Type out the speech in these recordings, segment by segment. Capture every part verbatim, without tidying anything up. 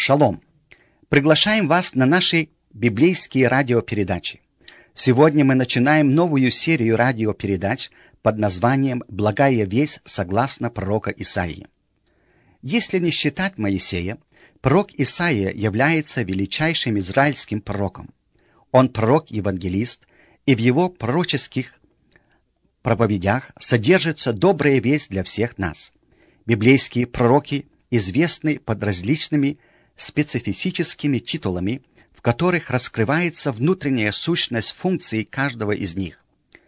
Шалом! Приглашаем вас на наши библейские радиопередачи. Сегодня мы начинаем новую серию радиопередач под названием «Благая весть согласно пророка Исаии». Если не считать Моисея, пророк Исаия является величайшим израильским пророком. Он пророк-евангелист, и в его пророческих проповедях содержится добрая весть для всех нас. Библейские пророки известны под различными специфическими титулами, в которых раскрывается внутренняя сущность функции каждого из них.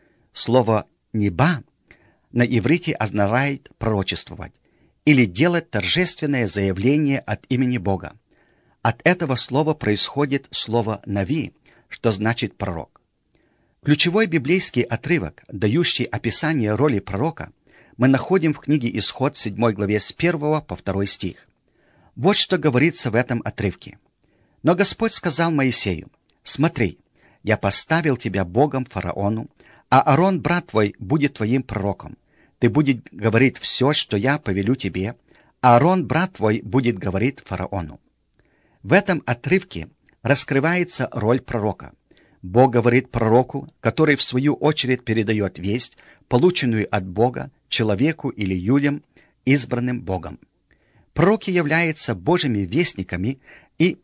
Слово «неба» на иврите означает «пророчествовать» или делать торжественное заявление от имени Бога. От этого слова происходит слово «нави», что значит «пророк». Ключевой библейский отрывок, дающий описание роли пророка, мы находим в книге Исход седьмой главе с первого по второй стих. Вот что говорится в этом отрывке. «Но Господь сказал Моисею: смотри, я поставил тебя Богом фараону, а Аарон, брат твой, будет твоим пророком. Ты будешь говорить все, что я повелю тебе, а Аарон, брат твой, будет говорить фараону». В этом отрывке раскрывается роль пророка. Бог говорит пророку, который в свою очередь передает весть, полученную от Бога, человеку или людям, избранным Богом. Пророки являются Божьими вестниками и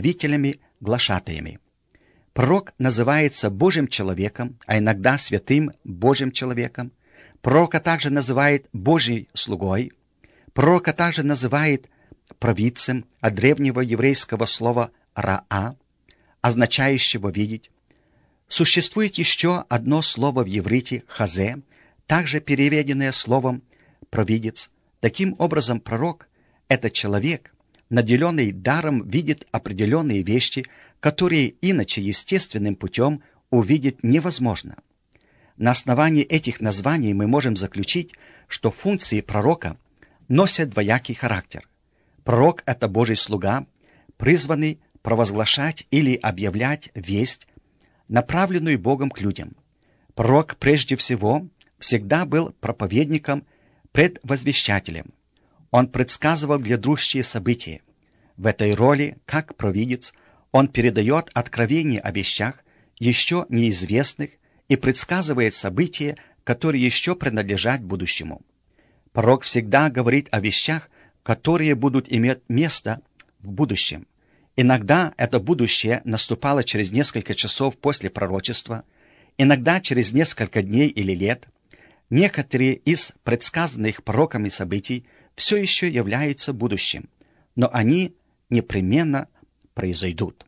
представителями-глашатаями. Пророк называется Божьим человеком, а иногда святым Божьим человеком. Пророка также называют Божьей слугой. Пророка также называют провидцем от древнего еврейского слова «раа», означающего «видеть». Существует еще одно слово в иврите «хазе», также переведенное словом «провидец». Таким образом, пророк — это человек, наделенный даром видеть определенные вещи, которые иначе естественным путем увидеть невозможно. На основании этих названий мы можем заключить, что функции пророка носят двоякий характер. Пророк — это Божий слуга, призванный провозглашать или объявлять весть, направленную Богом к людям. Пророк прежде всего всегда был проповедником, предвозвещателем. Он предсказывал грядущие события. В этой роли, как провидец, он передает откровения о вещах, еще неизвестных, и предсказывает события, которые еще принадлежат будущему. Пророк всегда говорит о вещах, которые будут иметь место в будущем. Иногда это будущее наступало через несколько часов после пророчества, иногда через несколько дней или лет. Некоторые из предсказанных пророками событий все еще являются будущим, но они непременно произойдут.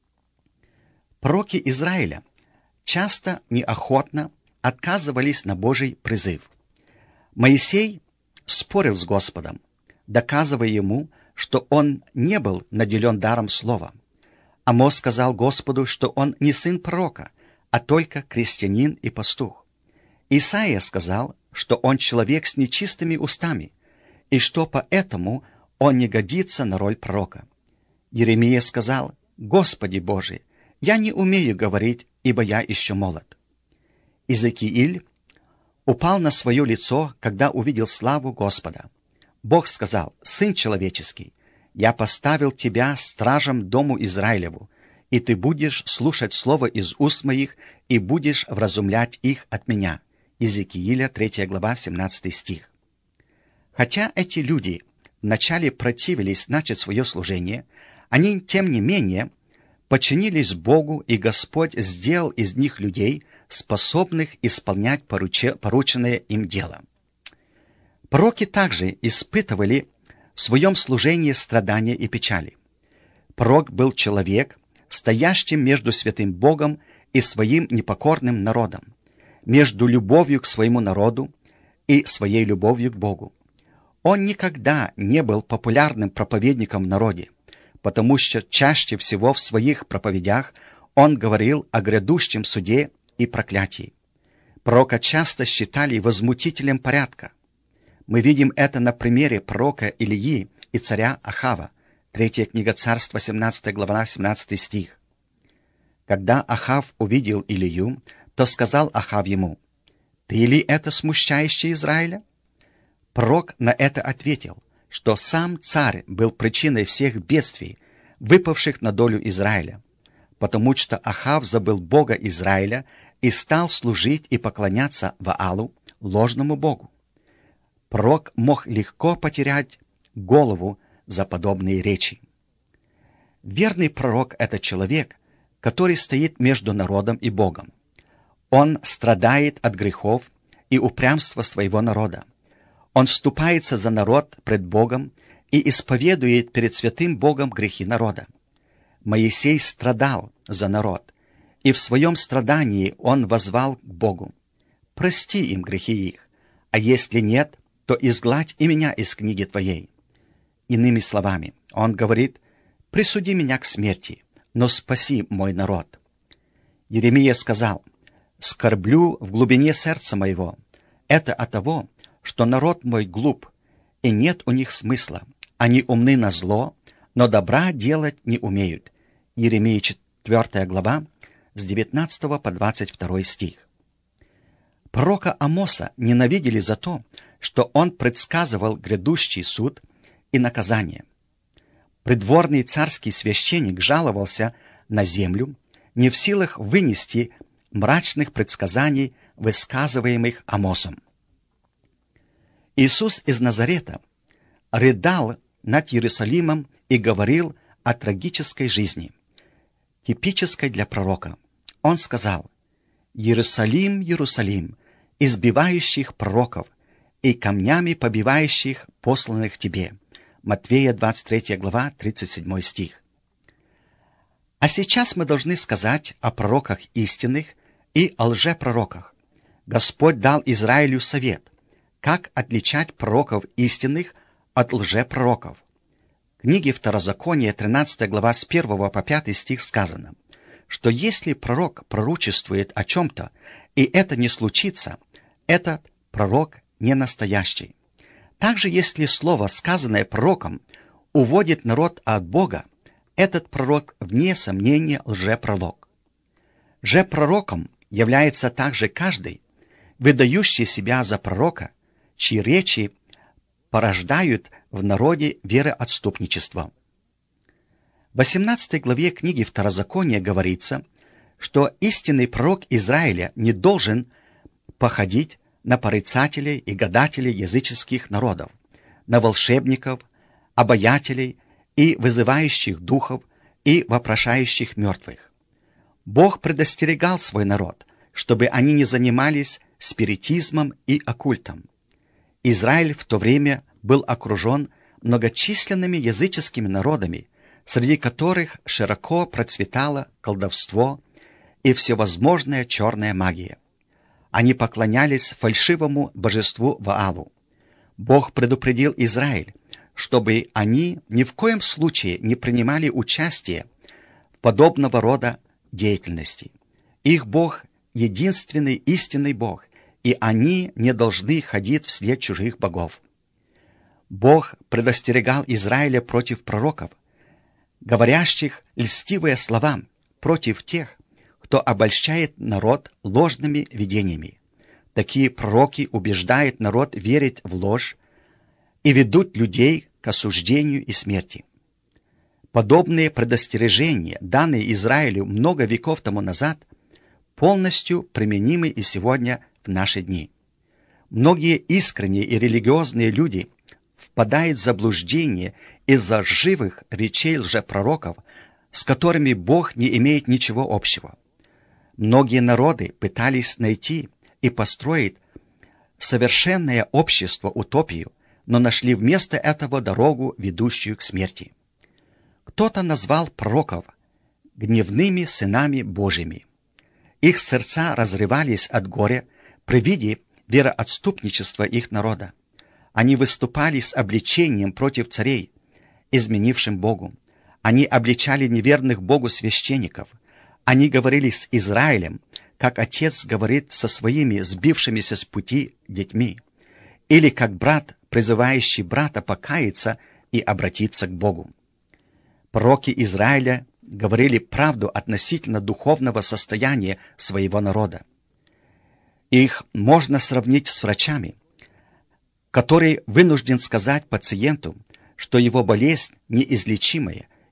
Пророки Израиля часто неохотно отказывались на Божий призыв. Моисей спорил с Господом, доказывая ему, что он не был наделен даром слова. Амос сказал Господу, что он не сын пророка, а только крестьянин и пастух. Исаия сказал, что он человек с нечистыми устами, и что поэтому он не годится на роль пророка. Иеремия сказал: «Господи Божий, я не умею говорить, ибо я еще молод». Иезекииль упал на свое лицо, когда увидел славу Господа. Бог сказал: «Сын человеческий, я поставил тебя стражем дому Израилеву, и ты будешь слушать слово из уст моих и будешь вразумлять их от меня». Иезекииля, третья глава, семнадцатый стих. Хотя эти люди вначале противились начать свое служение, они, тем не менее, подчинились Богу, и Господь сделал из них людей, способных исполнять поруче, порученное им дело. Пророки также испытывали в своем служении страдания и печали. Пророк был человек, стоящим между святым Богом и своим непокорным народом, между любовью к своему народу и своей любовью к Богу. Он никогда не был популярным проповедником в народе, потому что чаще всего в своих проповедях он говорил о грядущем суде и проклятии. Пророка часто считали возмутителем порядка. Мы видим это на примере пророка Илии и царя Ахава, третья книга Царства, семнадцатая глава, семнадцатый стих. Когда Ахав увидел Илию, то сказал Ахав ему: «Ты ли это смущающий Израиля?» Пророк на это ответил, что сам царь был причиной всех бедствий, выпавших на долю Израиля, потому что Ахав забыл Бога Израиля и стал служить и поклоняться Ваалу, ложному богу. Пророк мог легко потерять голову за подобные речи. Верный пророк — это человек, который стоит между народом и Богом. Он страдает от грехов и упрямства своего народа. Он вступается за народ пред Богом и исповедует перед святым Богом грехи народа. Моисей страдал за народ, и в своем страдании он воззвал к Богу: «Прости им грехи их, а если нет, то изгладь и меня из книги Твоей». Иными словами, он говорит: «Присуди меня к смерти, но спаси мой народ». Иеремия сказал: «Скорблю в глубине сердца моего. Это от того, что народ мой глуп, и нет у них смысла. Они умны на зло, но добра делать не умеют». Иеремия четвёртая глава, с девятнадцатого по двадцать второй стих. Пророка Амоса ненавидели за то, что он предсказывал грядущий суд и наказание. Придворный царский священник жаловался на землю, не в силах вынести мрачных предсказаний, высказываемых Амосом. Иисус из Назарета рыдал над Иерусалимом и говорил о трагической жизни, типической для пророка. Он сказал: «Иерусалим, Иерусалим, избивающих пророков и камнями побивающих посланных тебе». Матфея двадцать третья глава, тридцать седьмой стих. А сейчас мы должны сказать о пророках истинных и о лжепророках. Господь дал Израилю совет, как отличать пророков истинных от лжепророков. В книге Второзакония, тринадцатая глава, с первого по пятый стих сказано, что если пророк пророчествует о чем-то, и это не случится, этот пророк не настоящий. Также, если слово, сказанное пророком, уводит народ от Бога, этот пророк, вне сомнения, лжепророк. Лжепророком является также каждый, выдающий себя за пророка, чьи речи порождают в народе вероотступничество. В восемнадцатой главе книги Второзакония говорится, что истинный пророк Израиля не должен походить на порицателей и гадателей языческих народов, на волшебников, обаятелей и вызывающих духов и вопрошающих мертвых. Бог предостерегал свой народ, чтобы они не занимались спиритизмом и оккультом. Израиль в то время был окружен многочисленными языческими народами, среди которых широко процветало колдовство и всевозможная черная магия. Они поклонялись фальшивому божеству Ваалу. Бог предупредил Израиль, чтобы они ни в коем случае не принимали участие в подобного рода деятельности. Их Бог — единственный истинный Бог, и они не должны ходить вслед чужих богов. Бог предостерегал Израиля против пророков, говорящих льстивые слова против тех, кто обольщает народ ложными видениями. Такие пророки убеждают народ верить в ложь и ведут людей к осуждению и смерти. Подобные предостережения, данные Израилю много веков тому назад, полностью применимы и сегодня в наши дни. Многие искренние и религиозные люди впадают в заблуждение из-за лживых речей лжепророков, с которыми Бог не имеет ничего общего. Многие народы пытались найти и построить совершенное общество, утопию, но нашли вместо этого дорогу, ведущую к смерти. Кто-то назвал пророков гневными сынами Божьими. Их сердца разрывались от горя при виде вероотступничества их народа. Они выступали с обличением против царей, изменившим Богу. Они обличали неверных Богу священников. Они говорили с Израилем, как отец говорит со своими сбившимися с пути детьми, или как брат, призывающий брата покаяться и обратиться к Богу. Пророки Израиля говорили правду относительно духовного состояния своего народа. Их можно сравнить с врачами, который вынужден сказать пациенту, что его болезнь неизлечимая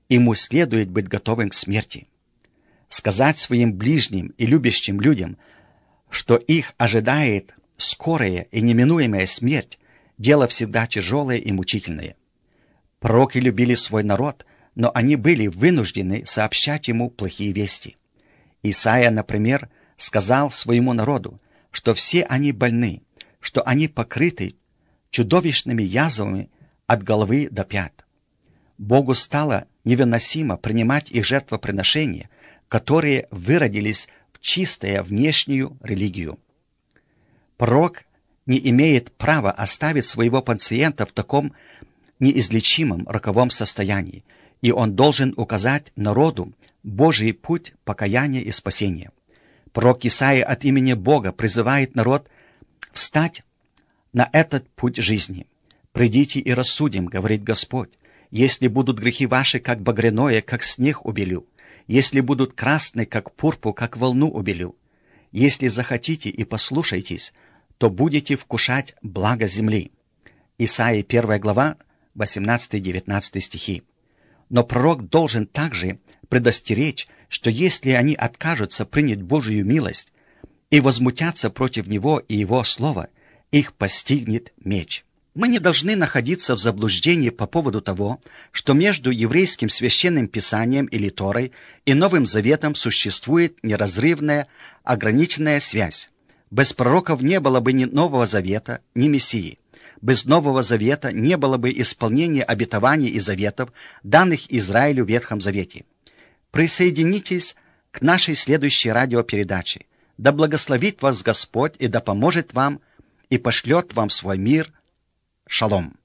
ему следует быть готовым к смерти. Сказать своим ближним и любящим людям, что их ожидает скорая и неминуемая смерть, дело всегда тяжелое и мучительное. Пророки любили свой народ, но они были вынуждены сообщать ему плохие вести. Исаия, например, сказал своему народу, что все они больны, что они покрыты чудовищными язвами от головы до пят. Богу стало невыносимо принимать их жертвоприношения, которые выродились в чистую внешнюю религию. Пророк не имеет права оставить своего пациента в таком неизлечимом роковом состоянии, и он должен указать народу Божий путь покаяния и спасения. Пророк Исаия от имени Бога призывает народ встать на этот путь жизни. «Придите и рассудим, — говорит Господь, — если будут грехи ваши, как багряное, как снег убелю, если будут красны, как пурпу, как волну убелю. Если захотите и послушаетесь, то будете вкушать благо земли». Исаия первая глава, восемнадцатый-девятнадцатый стихи. Но пророк должен также предостеречь, что если они откажутся принять Божию милость и возмутятся против Него и Его Слова, их постигнет меч. Мы не должны находиться в заблуждении по поводу того, что между еврейским священным писанием или Торой и Новым Заветом существует неразрывная, ограниченная связь. Без пророков не было бы ни Нового Завета, ни Мессии. Без Нового Завета не было бы исполнения обетований и заветов, данных Израилю в Ветхом Завете. Присоединитесь к нашей следующей радиопередаче. Да благословит вас Господь и да поможет вам и пошлет вам свой мир. Шалом.